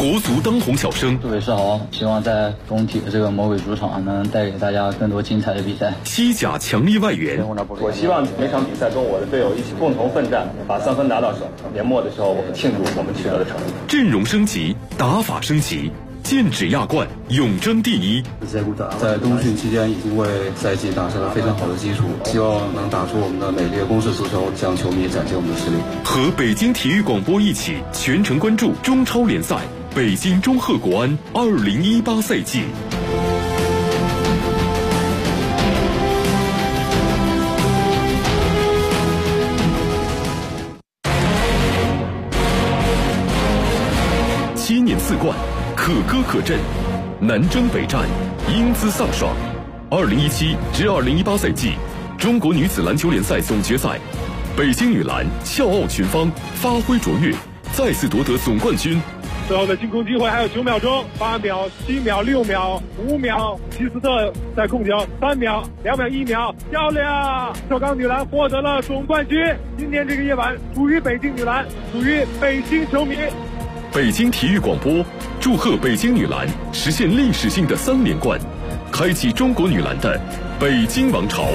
国足当红小生， 杜伟是好，希望在工体的这个魔鬼主场能带给大家更多精彩的比赛。 西甲强力外援， 我希望每场比赛中我的队友一起共同奋战，把3分拿到手。年末的时候，我们庆祝我们取得的成绩。 阵容升级，打法升级，剑指亚冠，永争第一。 在冬训期间已经为赛季打下了非常好的基础，希望能打出我们的美丽的攻势足球，向球迷展现我们的实力。 和北京体育广播一起全程关注中超联赛北京中赫国安2018赛季。7年4冠，可歌可阵，南征北战，英姿飒爽。2017至2018赛季中国女子篮球联赛总决赛，北京女篮笑傲群芳，发挥卓越，再次夺得总冠军。 最后的进攻机会还有9秒钟，8秒、7秒、6秒、5秒，齐斯特在控球，3秒、2秒、1秒，漂亮！首钢女篮获得了总冠军。今天这个夜晚属于北京女篮，属于北京球迷。 北京体育广播祝贺北京女篮实现历史性的3连冠，开启中国女篮的北京王朝。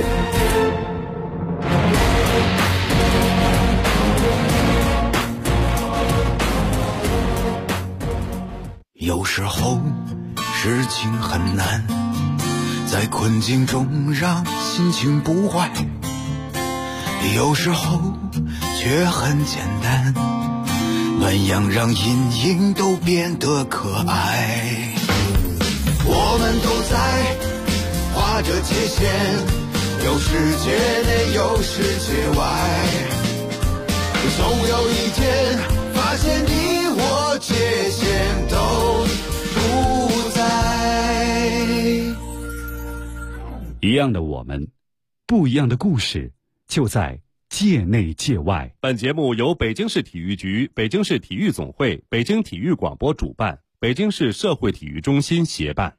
有时候事情很难，在困境中让心情不坏，有时候却很简单，暖阳让阴影都变得可爱。我们都在画着界限，有世界内有世界外，总有一天发现你我界限都不在。 一样的我们，不一样的故事，就在界内界外。 本节目由北京市体育局、北京市体育总会、北京体育广播主办，北京市社会体育中心协办。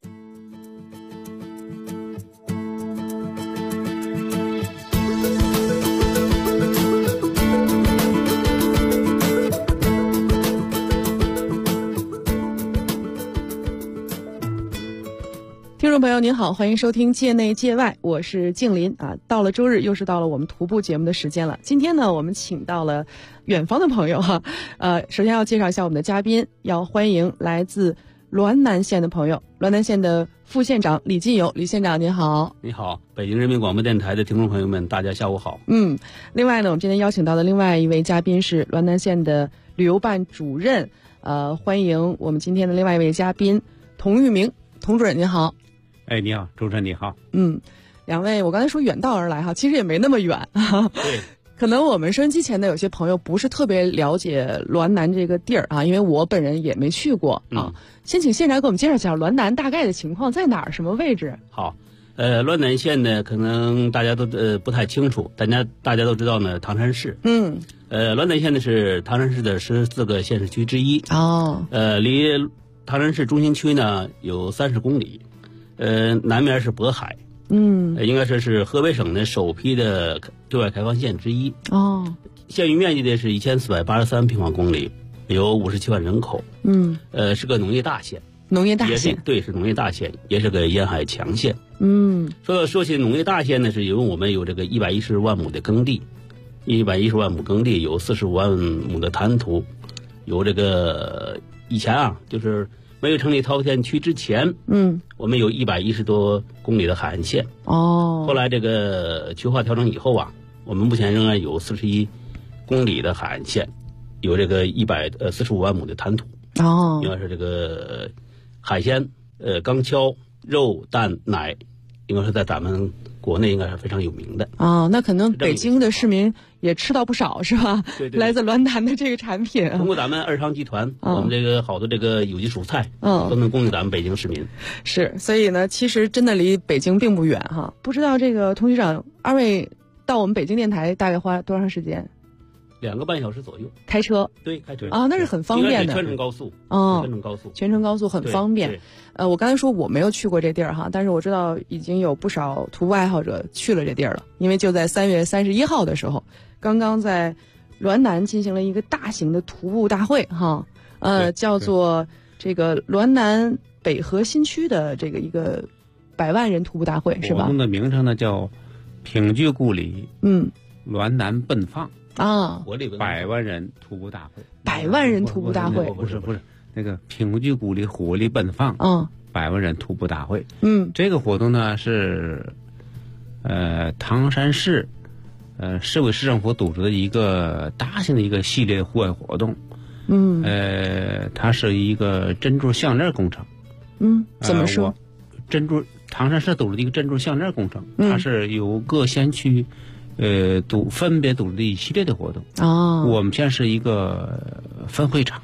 听众朋友您好，欢迎收听界内界外，我是静林啊。到了周日，又是到了我们徒步节目的时间了。今天呢，我们请到了远方的朋友哈。首先要介绍一下我们的嘉宾，要欢迎来自滦南县的朋友，滦南县的副县长李进友。李县长您好。 你好，北京人民广播电台的听众朋友们，大家下午好。 另外呢，我们今天邀请到的另外一位嘉宾是滦南县的旅游办主任，欢迎我们今天的另外一位嘉宾童玉明，童主任您好。 哎，你好，主持人你好。 两位，我刚才说远道而来哈，其实也没那么远。 对， 可能我们收音机前的有些朋友不是特别了解滦南这个地儿啊，因为我本人也没去过啊。先请县长给我们介绍一下滦南大概的情况在哪儿，什么位置？ 好，滦南县呢，可能大家都不太清楚，大家都知道呢，唐山市。滦南县呢是唐山市的14个县市区之一。离唐山市中心区呢有30公里。南面是渤海，应该说是河北省的首批的对外开放县之一。县域面积呢是1483平方公里，有57万人口。是个农业大县。农业大县，对，是农业大县，也是个沿海强县。说起农业大县呢，是因为我们有这个110万亩的耕地，110万亩耕地，有45万亩的滩涂，有这个以前啊，就是没有成立桃田区之前，我们有110多公里的海岸线。后来这个区划调整以后啊，我们目前仍然有41公里的海岸线，有这个45万亩的滩涂。应该是这个海鲜、钢锹、肉、蛋、奶，应该是在咱们国内应该是非常有名的。 那可能北京的市民也吃到不少是吧？ 对， 来自滦南的这个产品。 通过咱们二商集团，我们这个好多这个有机蔬菜，都能供应咱们北京市民。 是，所以呢，其实真的离北京并不远哈。不知道这个童局长，二位到我们北京电台大概花多长时间 ？2个半小时左右。 开车？ 对，开车那是很方便的。 全程高速。 全程高速很方便。我刚才说我没有去过这地儿哈，但是我知道已经有不少徒步爱好者去了这地儿了，因为就在3月31号的时候，刚刚在滦南进行了一个大型的徒步大会哈。 叫做这个滦南北河新区的这个一个100万人徒步大会，是吧？ 活动的名称呢叫品居故里，滦南奔放啊，100万人徒步大会。 100万人徒步大会？ 不是，那个品居故里活力奔放，100万人徒步大会。这个活动呢是唐山市市委市政府组织的一个大型的一个系列户外活动。它是一个珍珠项链工程。 怎么说？ 唐山市组织的一个珍珠项链工程，它是由各县区分别组织的一系列的活动。我们现在是一个分会场。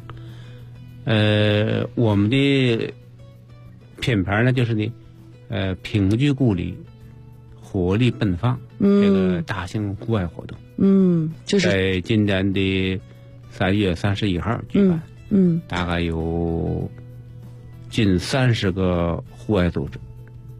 我们的品牌呢就是呢品居故里活力奔放，这个大型户外活动。就是在今年的3月31号举办。大概有近30个户外组织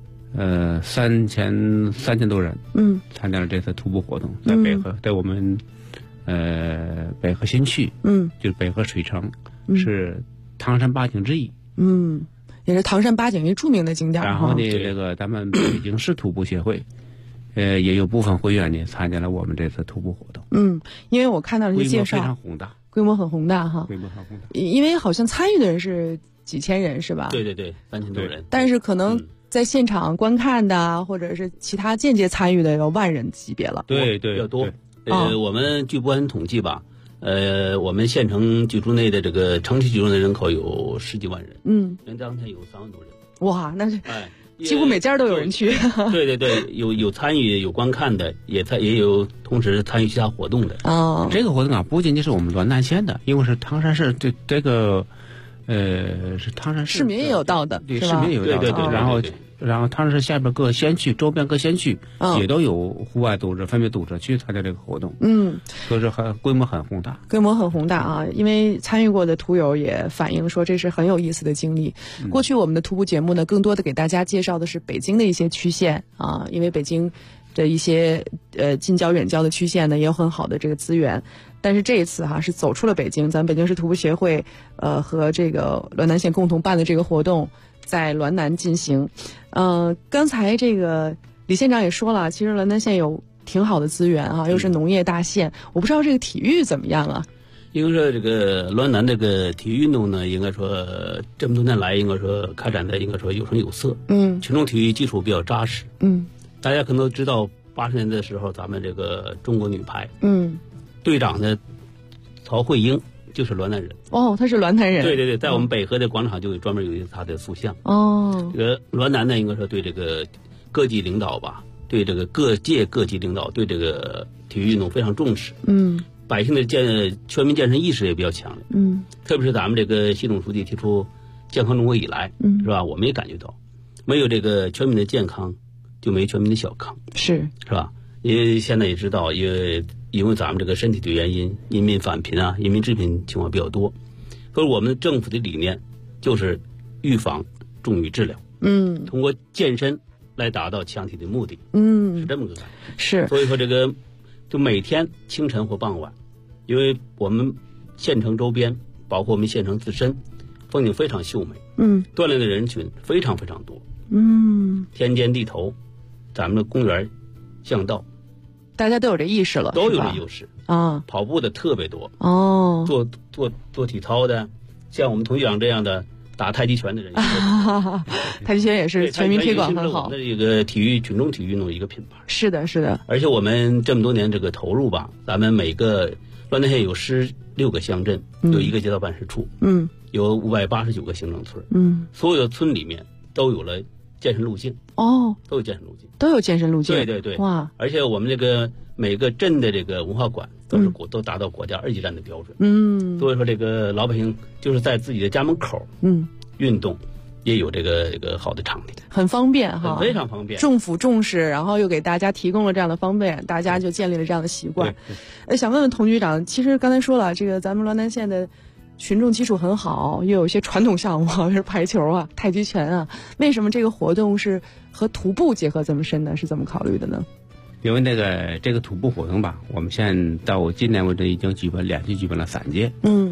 ，3000多人参加了这次徒步活动，在北河，在我们北河新区，就是北河水城，是唐山8景之一， 也是唐山8景一著名的景点。 然后呢，这个咱们北京市徒步协会也有部分会员呢参加了我们这次徒步活动。 因为我看到了一些介绍， 规模非常宏大， 规模很宏大哈。 规模很宏大， 因为好像参与的人是几千人是吧？ 对，3000多人。 但是可能在现场观看的，或者是其他间接参与的有万人级别了。 对， 要多。我们据不完统计吧，我们县城居住内的这个城区居住的人口有10几万人。因为当天有3万多人。 哇，那是几乎每家都有人去。 对，有参与有观看的，也有同时参与其他活动的。 这个活动啊，不仅仅是我们滦南县的，因为是唐山市这个。是唐山市市民也有到的， 对，市民也有到的。对，然后唐山市下边各县区、周边各县区也都有户外组织分别组织去参加这个活动。所以说规模很宏大。 规模很宏大啊！因为参与过的徒友也反映说，这是很有意思的经历。过去我们的徒步节目呢，更多的给大家介绍的是北京的一些区县啊，因为北京的一些近郊远郊的区县呢，也有很好的这个资源。但是这一次是走出了北京，咱们北京市徒步协会和这个滦南县共同办的这个活动在滦南进行。刚才这个李县长也说了，其实滦南县有挺好的资源又是农业大县。我不知道这个体育怎么样啊？ 应该说这个滦南这个体育运动呢，应该说这么多年来应该说开展的应该说有声有色。群众体育基础比较扎实。大家可能都知道80年代的时候，咱们这个中国女排队长的曹慧英就是滦南人。 他是滦南人。 对，在我们北河的广场就专门有他的塑像。这个滦南呢，应该说对这个各级领导吧，对这个各界各级领导对这个体育运动非常重视。百姓的全民健身意识也比较强烈。特别是咱们这个习总书记提出健康中国以来，是吧？我们也感觉到，没有这个全民的健康，就没全民的小康，是吧？因为现在也知道，因为咱们这个身体的原因，人民返贫啊，人民致贫情况比较多，所以我们政府的理念就是预防重于治疗。通过健身来达到强体的目的。是这么个感觉。是。所以说这个就每天清晨或傍晚，因为我们县城周边，包括我们县城自身，风景非常秀美。锻炼的人群非常非常多。田间地头，咱们的公园巷道， 大家都有这意识了， 都有这优势啊！跑步的特别多做体操的，像我们童局长这样的打太极拳的人， 太极拳也是全民推广很好。 那这个群众体育运动一个品牌。 是的，是的。 而且我们这么多年这个投入吧，咱们每个滦南县有16个乡镇，有一个街道办事处，有589个行政村，所有的村里面都有了健身路径。都有健身路径， 都有健身路径。 对，哇！而且我们这个每个镇的这个文化馆都达到国家2级站的标准。所以说这个老百姓就是在自己的家门口，运动也有这个好的场地， 很方便哈， 非常方便。 政府重视，然后又给大家提供了这样的方便，大家就建立了这样的习惯。想问问童局长，其实刚才说了，这个咱们滦南县的群众基础很好，又有一些传统项目，比如排球啊、太极拳啊，为什么这个活动是和徒步结合这么深呢？是怎么考虑的呢？ 因为这个徒步活动吧，我们现在到今年为止已经2期举办了3届。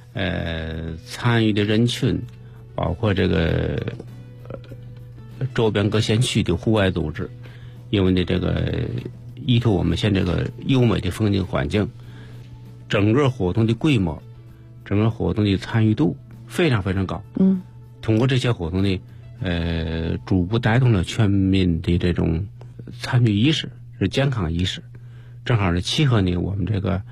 参与的人群，包括这个周边各县区的户外组织，因为呢这个依托我们县这个优美的风景环境，整个活动的规模，整个活动的参与度非常非常高。通过这些活动呢，逐步带动了全民的这种参与意识，是健康意识，正好是契合呢我们这个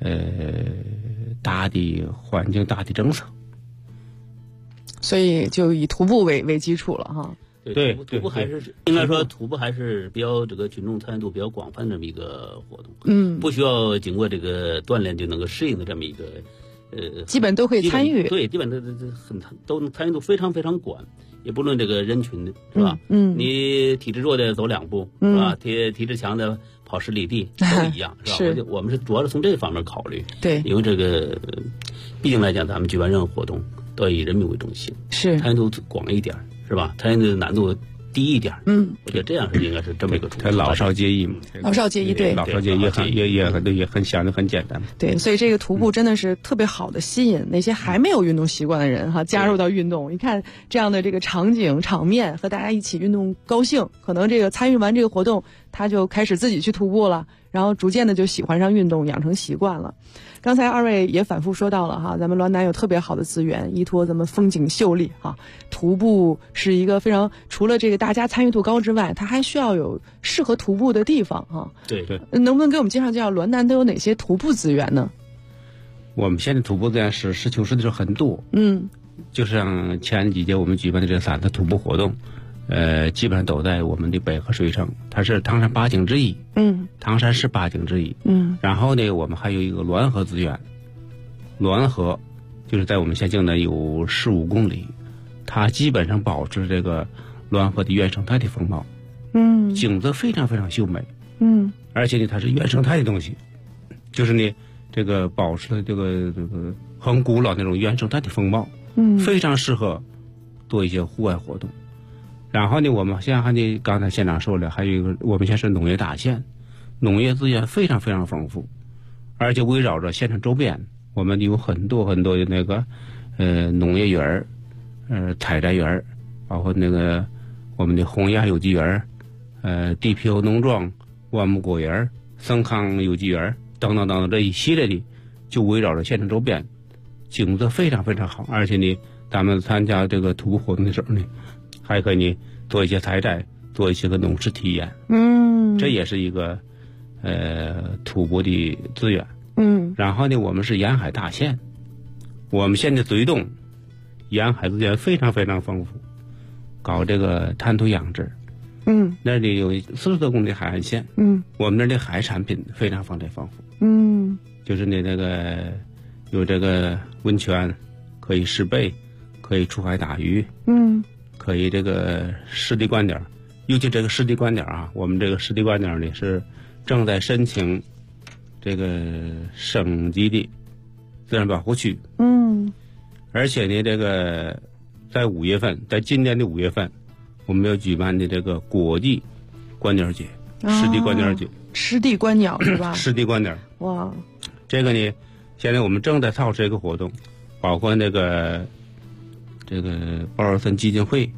大的环境、大的政策。 所以就以徒步为基础了哈。 对，徒步还是应该说徒步还是比较这个群众参与度比较广泛的这么一个活动。不需要经过这个锻炼就能够适应的这么一个基本都可以参与。 对，基本都参与度非常非常广，也不论这个人群是吧？你体质弱的走2步是吧？体质强的跑10里地都一样是吧？我们是主要是从这方面考虑。 对， 因为这个毕竟来讲，咱们举办任何活动都要以人民为中心， 是参与度广一点是吧？参与的难度低一点。我觉得这样是应该是这么一个出发。 老少皆宜嘛。 老少皆宜，对。 老少皆宜也很想的很简单。 对，所以这个徒步真的是特别好的吸引那些还没有运动习惯的人哈，加入到运动。你看这样的这个场景场面，和大家一起运动高兴，可能这个参与完这个活动，他就开始自己去徒步了，然后逐渐的就喜欢上运动，养成习惯了。刚才2位也反复说到了哈，咱们滦南有特别好的资源，依托咱们风景秀丽哈，徒步是一个非常除了这个大家参与度高之外，它还需要有适合徒步的地方哈。 对， 能不能给我们介绍滦南都有哪些徒步资源呢？ 我们现在徒步资源实事求是的是很多。就像前几届我们举办的这3次徒步活动，基本上都在我们的北河水城，它是唐山8景之一。唐山市8景之一。然后呢，我们还有一个滦河资源，滦河就是在我们县境内有15公里，它基本上保持这个滦河的原生态的风貌。景色非常非常秀美。而且呢，它是原生态的东西，就是呢，这个保持了这个很古老那种原生态的风貌。非常适合做一些户外活动。然后呢，我们现在呢，刚才县长说了，还有一个，我们现在是农业大县，农业资源非常非常丰富，而且围绕着县城周边，我们有很多很多的那个农业园采摘园，包括那个我们的洪崖有机园地皮油农庄、万木果园、森康有机园等等等等，这一系列的就围绕着县城周边，景色非常非常好。而且呢，咱们参加这个徒步活动的时候呢，还可以呢做一些采摘，做一些个农事体验。这也是一个徒步的资源。然后呢，我们是沿海大县，我们县的最东沿海资源非常非常丰富，搞这个滩涂养殖。那里有40多公里海岸线。我们那的海产品非常丰富。就是那个有这个温泉，可以湿背，可以出海打鱼。可以这个湿地观点，尤其这个湿地观点啊，我们这个湿地观点呢是正在申请这个省级的自然保护区。而且呢，这个在5月份，在今年的5月份，我们要举办的这个国际观鸟节，湿地观鸟节。 湿地观鸟是吧？ 湿地观鸟。 哇， 这个呢，现在我们正在操持这个活动，包括那个这个鲍尔森基金会、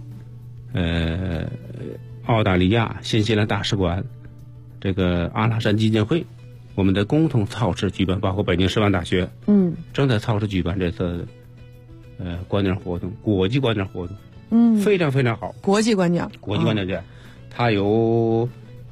澳大利亚、新西兰大使馆、这个阿拉善基金会，我们的共同操持举办，包括北京师范大学，正在操持举办这次观鸟活动，国际观鸟活动。非常非常好。 国际观鸟节，它有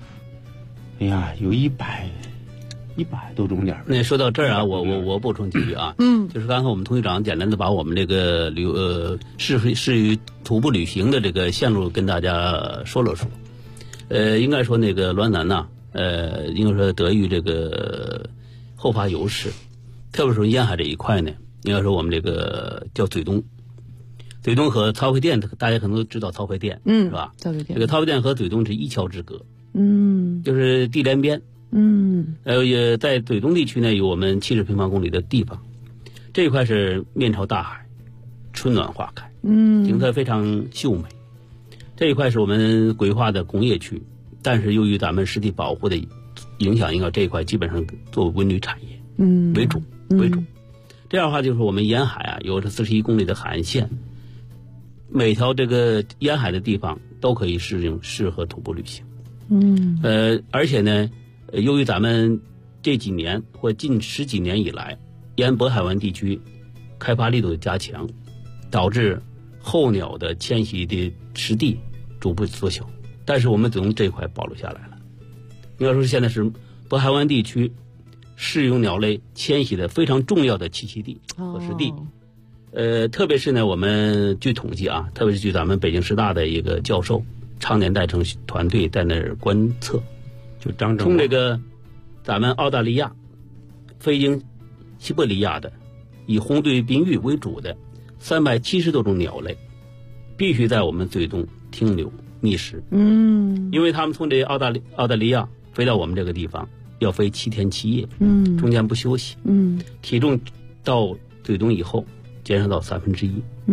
100多种鸟。 那说到这儿啊，我补充几句啊。就是刚才我们童局长简单的把我们这个适于徒步旅行的这个线路跟大家说了说。应该说那个滦南呐，应该说得益于这个后发优势，特别是沿海这一块呢，应该说我们这个叫嘴东和曹妃甸，大家可能都知道曹妃甸，是吧？ 曹妃甸， 这个曹妃甸和嘴东是一桥之隔，就是地连边。也在嘴东地区呢，有我们70平方公里的地方，这一块是面朝大海，春暖花开，景色非常秀美。这一块是我们规划的工业区，但是由于咱们湿地保护的影响，应该这一块基本上做文旅产业为主。 这样的话，就是我们沿海啊有着41公里的海岸线，每条这个沿海的地方都可以适合徒步旅行。而且呢，由于咱们这几年或近10几年以来，沿渤海湾地区开发力度的加强，导致候鸟的迁徙的池地逐步缩小，但是我们从这一块保留下来了。应该说现在是渤海湾地区适用鸟类迁徙的非常重要的栖息地和湿地。特别是呢，我们据统计啊，特别是据咱们北京师大的一个教授常年带成团队在那儿观测， 就张从这个咱们澳大利亚飞经西伯利亚的以红嘴滨鹬为主的370多种鸟类，必须在我们最东停留觅食。因为他们从这澳大利亚飞到我们这个地方要飞7天7夜，中间不休息，体重到最东以后减少到1/3，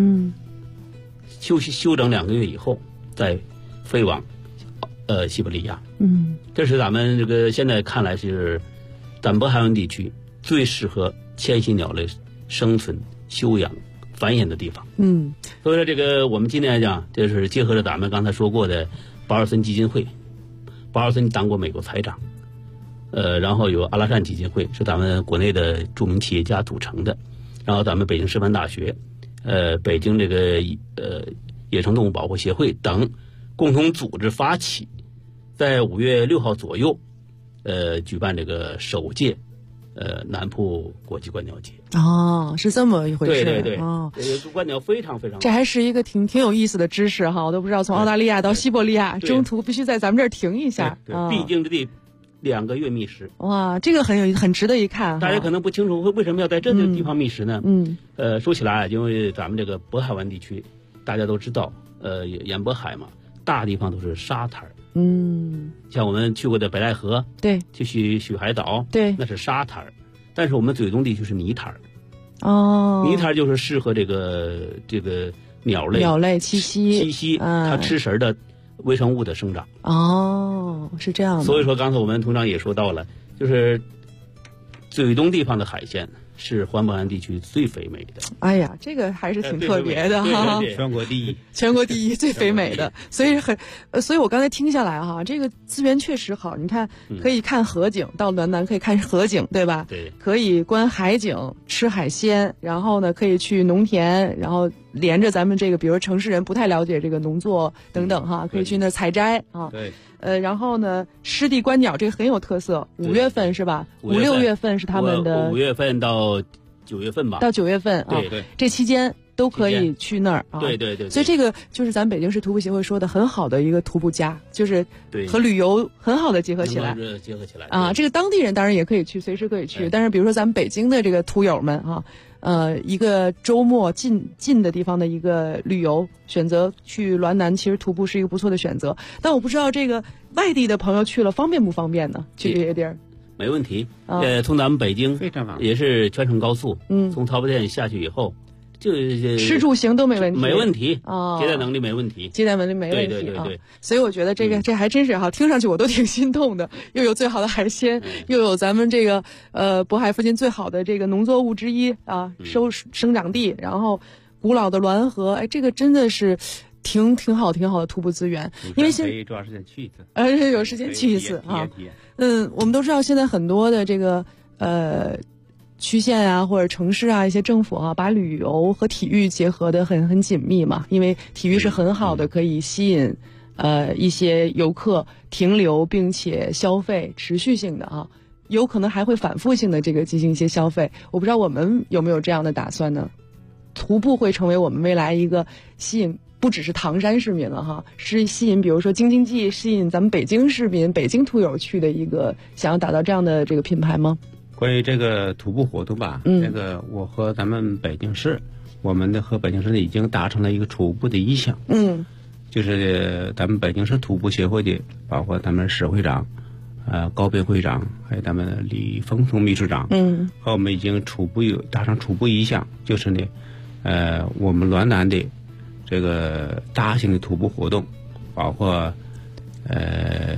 休整2个月以后再飞往西伯利亚。这是咱们这个现在看来是咱渤海湾地区最适合迁徙鸟类生存、休养、繁衍的地方。所以说这个我们今天来讲，就是结合着咱们刚才说过的保尔森基金会，保尔森当过美国财长，然后有阿拉善基金会，是咱们国内的著名企业家组成的，然后咱们北京师范大学，北京这个野生动物保护协会等共同组织发起，在5月6号左右，举办这个首届南浦国际观鸟节。 是这么一回事。 对，观鸟非常非常， 这还是一个挺有意思的知识哈，我都不知道从澳大利亚到西伯利亚中途必须在咱们这儿停一下， 必经之地2个月觅食。 哇，这个很值得一看。 大家可能不清楚为什么要在这个地方觅食呢？说起来，因为咱们这个渤海湾地区，大家都知道，沿渤海嘛，大地方都是沙滩。像我们去过的北戴河， 对， 去许海岛， 对， 那是沙滩，但是我们最东地区是泥滩。泥滩就是适合这个鸟类栖息， 它吃食的微生物的生长。 是这样的。 所以说刚才我们通常也说到了，就是最东地方的海鲜是环渤海地区最肥美的。 哎呀，这个还是挺特别的哈， 全国第一， 最肥美的。所以我刚才听下来哈，这个资源确实好。你看，可以看河景，到滦南可以看河景，对吧？ 对， 可以观海景，吃海鲜，然后呢，可以去农田，然后连着咱们这个，比如城市人不太了解这个农作等等哈，可以去那采摘啊。 对。 然后呢，湿地观鸟这个很有特色。5月份是吧？5、6月份是他们的。 5月份到9月份吧。 到9月份啊， 对， 这期间都可以去那儿啊。 对。 所以这个就是咱北京市徒步协会说的很好的一个徒步家，就是和旅游很好的结合起来。啊，这个当地人当然也可以去，随时可以去。但是比如说咱们北京的这个徒友们啊。一个周末近的地方的一个旅游选择去滦南，其实徒步是一个不错的选择。但我不知道这个外地的朋友去了方便不方便呢？去这些地儿没问题。从咱们北京也是全程高速，从曹堡店下去以后，就吃住行都没问题， 没问题接待能力没问题， 对。所以我觉得这还真是哈，听上去我都挺心动的，又有最好的海鲜，又有咱们这个渤海附近最好的这个农作物之一啊，生长地，然后古老的滦河，哎，这个真的是挺好的徒步资源。因为可以抓时间去一次， 有时间去一次啊。我们都知道现在很多的这个区县啊，或者城市啊，一些政府啊，把旅游和体育结合得很紧密嘛。因为体育是很好的，可以吸引一些游客停留，并且消费持续性的啊，有可能还会反复性的这个进行一些消费。我不知道我们有没有这样的打算呢？徒步会成为我们未来一个吸引，不只是唐山市民了哈，是吸引比如说京津冀，吸引咱们北京市民、北京徒友去的一个，想要打造这样的这个品牌吗？ 关于这个徒步活动吧，这个我和咱们北京市，我们和北京市已经达成了一个初步的意向。就是咱们北京市徒步协会的，包括咱们市会长，高斌会长，还有咱们李峰松秘书长，和我们已经达成初步意向，就是呢，我们滦南的这个大型的徒步活动，包括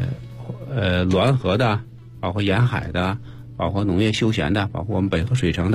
滦河的，包括沿海的。包括农业休闲的，包括我们北河水城的，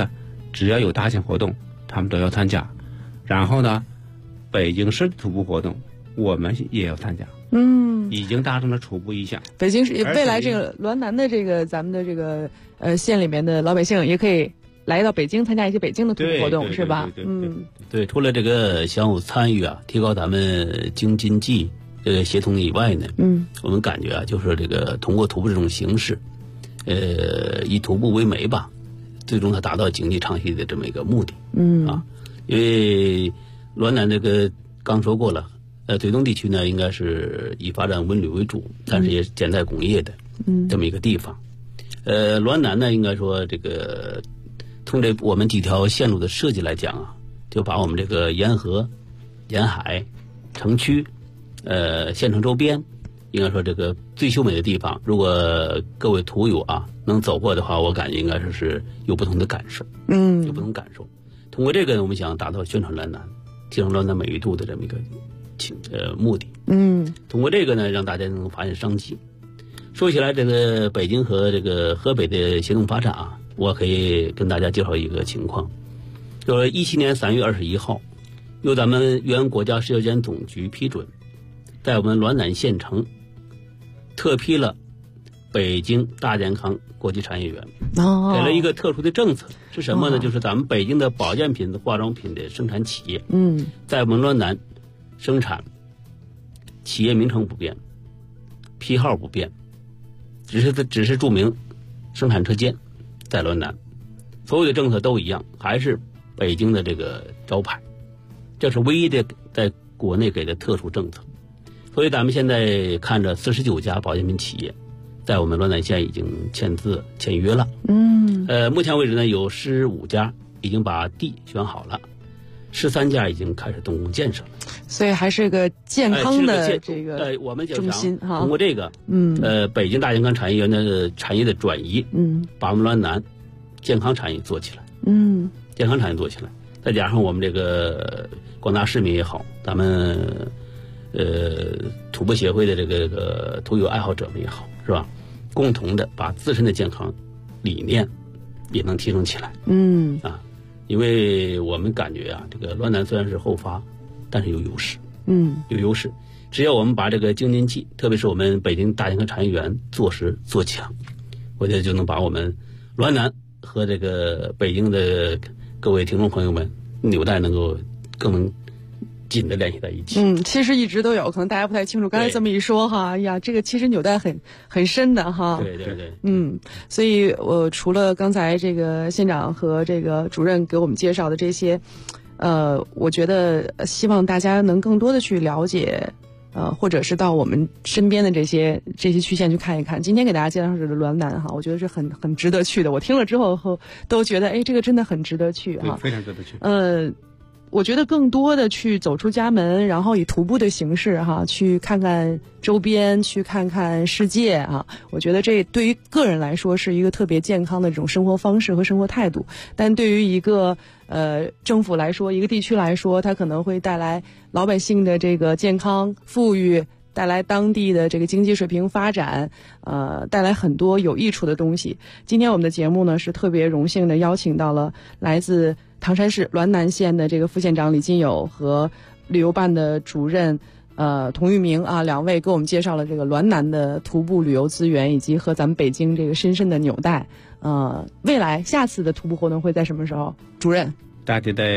只要有大型活动，他们都要参加。然后呢，北京市徒步活动，我们也要参加。已经达成了初步意向。 北京市未来这个滦南的这个咱们的这个县里面的老百姓也可以来到北京参加一些北京的徒步活动，是吧？ 对，除了这个相互参与啊，提高咱们京津冀协同以外呢，我们感觉啊，就是这个通过徒步这种形式，以徒步为媒吧，最终它达到经济长期的这么一个目的。因为滦南这个刚说过了。对东地区呢，应该是以发展文旅为主，但是也是建材工业的这么一个地方。滦南呢，应该说这个从这我们几条线路的设计来讲啊，就把我们这个沿河、沿海、城区、县城周边，应该说这个最秀美的地方，如果各位途友啊能走过的话，我感觉应该是有不同的感受，有不同感受。通过这个，我们想达到宣传滦南、提升滦南美誉度的这么一个目的。通过这个呢，让大家能发现商机。说起来，这个北京和这个河北的协同发展啊，我可以跟大家介绍一个情况，就是17年3月21号，由咱们原国家市交监总局批准，在我们滦南县城特批了北京大健康国际产业园，给了一个特殊的政策，是什么呢？就是咱们北京的保健品、化妆品的生产企业，在我们滦南生产，企业名称不变，批号不变，只是注明生产车间在滦南，所有的政策都一样，还是北京的这个招牌，这是唯一的在国内给的特殊政策。所以咱们现在看着49家保健品企业在我们滦南县已经签约了。目前为止呢，有15家已经把地选好了，13家已经开始动工建设了， 所以还是个健康的这个我们中心哈。 通过这个，北京大健康产业园的产业的转移，把我们滦南健康产业做起来，健康产业做起来，再加上我们这个广大市民也好，咱们徒步协会的这个徒友爱好者们也好，是吧？共同的把自身的健康理念也能提升起来，因为我们感觉啊，这个滦南虽然是后发，但是有优势，有优势。只要我们把这个京津冀，特别是我们北京大健康产业园做实做强，我觉得就能把我们滦南和这个北京的各位听众朋友们纽带能够更能紧的联系在一起。 其实一直都有，可能大家不太清楚。刚才这么一说哈，哎呀，这个其实纽带很深的哈。 对。 所以我除了刚才这个县长和这个主任给我们介绍的这些，我觉得希望大家能更多的去了解，或者是到我们身边的这些区县去看一看。今天给大家介绍的滦南哈，我觉得是很值得去的。我听了之后都觉得，哎，这个真的很值得去哈， 非常值得去。 我觉得更多的去走出家门，然后以徒步的形式哈，去看看周边，去看看世界啊。我觉得这对于个人来说是一个特别健康的这种生活方式和生活态度，但对于一个政府来说，一个地区来说，它可能会带来老百姓的这个健康富裕，带来当地的这个经济水平发展，带来很多有益处的东西。今天我们的节目呢，是特别荣幸的邀请到了来自唐山市滦南县的这个副县长李金友和旅游办的主任童玉明啊，两位给我们介绍了这个滦南的徒步旅游资源，以及和咱们北京这个深深的纽带。未来下次的徒步活动会在什么时候？主任， 大概在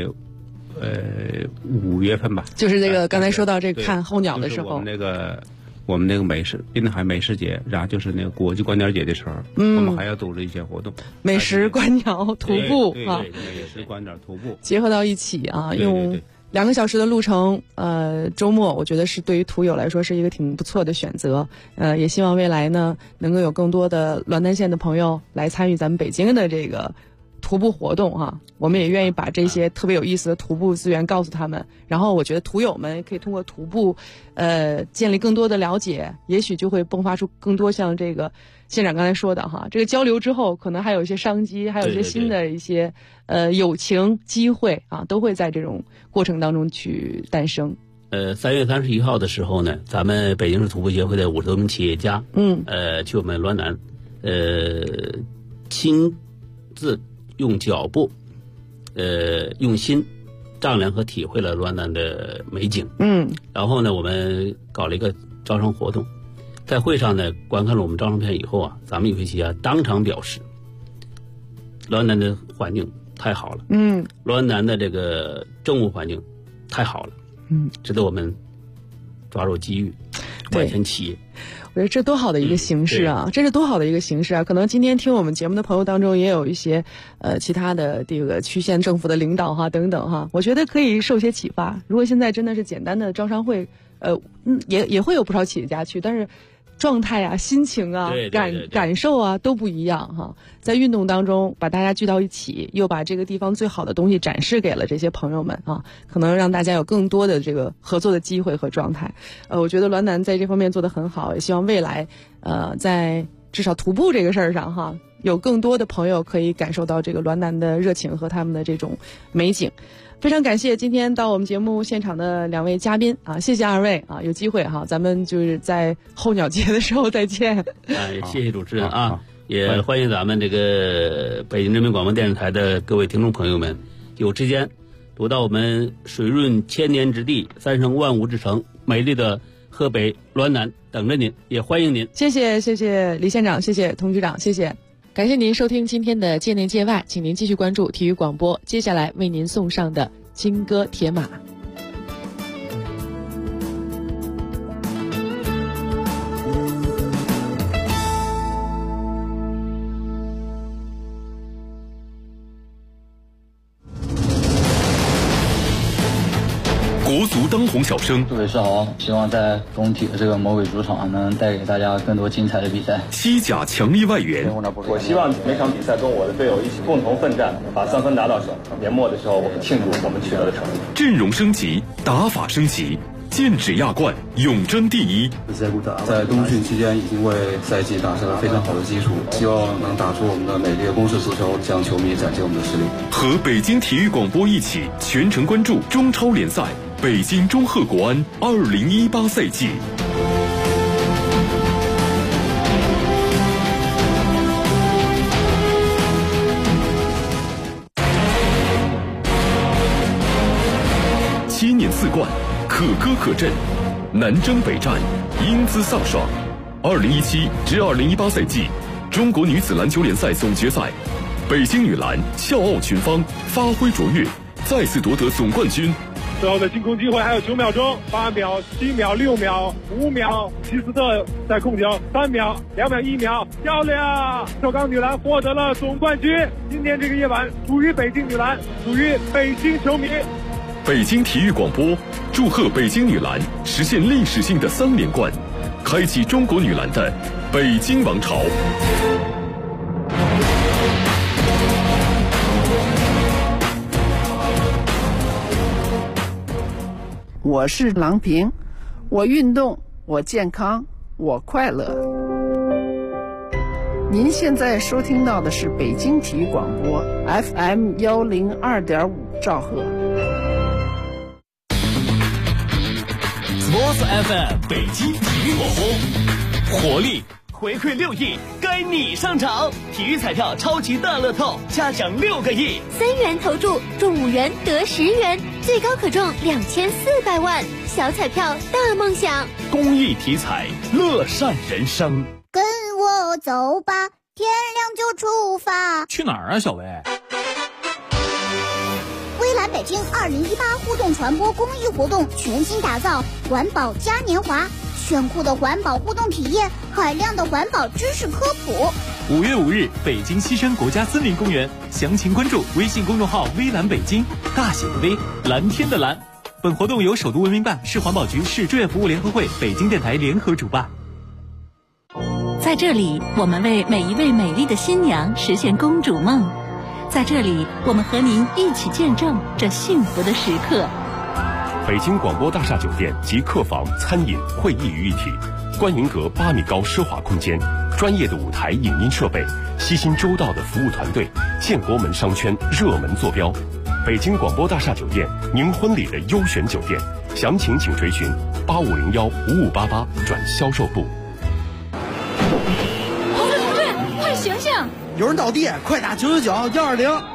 5月份吧， 就是这个刚才说到这个看候鸟的时候， 我们那个滨海美食节，然后就是那个国际观鸟节的时候，我们还要组织一些活动， 美食观鸟徒步啊， 美食观鸟徒步结合到一起啊，用2个小时的路程，周末我觉得是对于途友来说是一个挺不错的选择。也希望未来呢，能够有更多的滦南县的朋友来参与咱们北京的这个徒步活动哈，我们也愿意把这些特别有意思的徒步资源告诉他们。然后我觉得途友们可以通过徒步，建立更多的了解，也许就会迸发出更多像这个县长刚才说的哈，这个交流之后，可能还有一些商机，还有一些新的一些友情机会啊，都会在这种过程当中去诞生。 3月31号的时候呢，咱们北京市徒步协会的50多名企业家，去我们滦南，亲自用脚步用心丈量和体会了滦南的美景。然后呢，我们搞了一个招商活动，在会上呢观看了我们招商片以后啊，咱们有些企业当场表示，滦南的环境太好了，滦南的这个政务环境太好了，值得我们抓住机遇，外迁企业。 我觉得这多好的一个形式啊！这是多好的一个形式啊！可能今天听我们节目的朋友当中也有一些其他的这个区县政府的领导哈等等哈，我觉得可以受些启发。如果现在真的是简单的招商会，也会有不少企业家去，但是状态啊、心情啊、感受啊都不一样哈。在运动当中把大家聚到一起，又把这个地方最好的东西展示给了这些朋友们啊，可能让大家有更多的这个合作的机会和状态。我觉得滦南在这方面做得很好，也希望未来在至少徒步这个事儿上哈，有更多的朋友可以感受到这个滦南的热情和他们的这种美景。非常感谢今天到我们节目现场的2位嘉宾啊，谢谢2位啊，有机会哈，咱们就是在候鸟节的时候再见。 谢谢主持人啊，也欢迎咱们这个北京人民广播电视台的各位听众朋友们，有时间读到我们水润千年之地、三生万物之城、美丽的河北滦南等着您，也欢迎您。 谢谢李县长，谢谢童局长，谢谢。感谢您收听今天的界内界外，请您继续关注体育广播，接下来为您送上的金戈铁马。 国足当红小生， 祝伟世豪，希望在工体的这个魔鬼主场能带给大家更多精彩的比赛。 西甲强力外援， 我希望每场比赛跟我的队友一起共同奋战，把3分拿到手。年末的时候，我们庆祝我们取得的成绩。 阵容升级，打法升级，剑指亚冠，永争第一。 在冬训期间已经为赛季打下了非常好的基础，希望能打出我们的美丽的攻势足球，向球迷展现我们的实力。 和北京体育广播一起全程关注中超联赛北京中赫国安2018赛季。7年4冠，可歌可阵，南征北战，英姿飒爽。2017至2018赛季中国女子篮球联赛总决赛，北京女篮笑傲群芳，发挥卓越，再次夺得总冠军。 最后的进攻机会还有9秒钟，8秒、7秒、6秒、5秒，齐斯特在控球，3秒、2秒、1秒，漂亮！首钢女篮获得了总冠军。今天这个夜晚属于北京女篮，属于北京球迷。 北京体育广播祝贺北京女篮实现历史性的3连冠，开启中国女篮的北京王朝。 我是郎平，我运动，我健康，我快乐。您现在收听到的是北京体育广播 FM 102.5兆赫。 Sports FM 北京体育广播，活力回馈6亿，该你上场！体育彩票超级大乐透，加奖6个亿 ，3元投注中5元得10元，最高可中2400万，小彩票大梦想。 公益体彩，乐善人生。 跟我走吧，天亮就出发。 去哪儿啊，小薇？ 微蓝北京2018互动传播公益活动全新打造环保嘉年华，炫酷的环保互动体验，海量的环保知识科普。 5月5日，北京西山国家森林公园，详情关注微信公众号微蓝北京，大写的微，蓝天的蓝。本活动由首都文明办、市环保局、市志愿服务联合会、北京电台联合主办。 在这里，我们为每一位美丽的新娘实现公主梦。在这里，我们和您一起见证这幸福的时刻。 北京广播大厦酒店集客房、餐饮、会议于一体，观云阁8米高奢华空间，专业的舞台影音设备，悉心周到的服务团队，建国门商圈热门坐标。北京广播大厦酒店，您婚礼的优选酒店，详情请垂询8501-5588转销售部。 同志，快醒醒！ 有人倒地，快打999-120。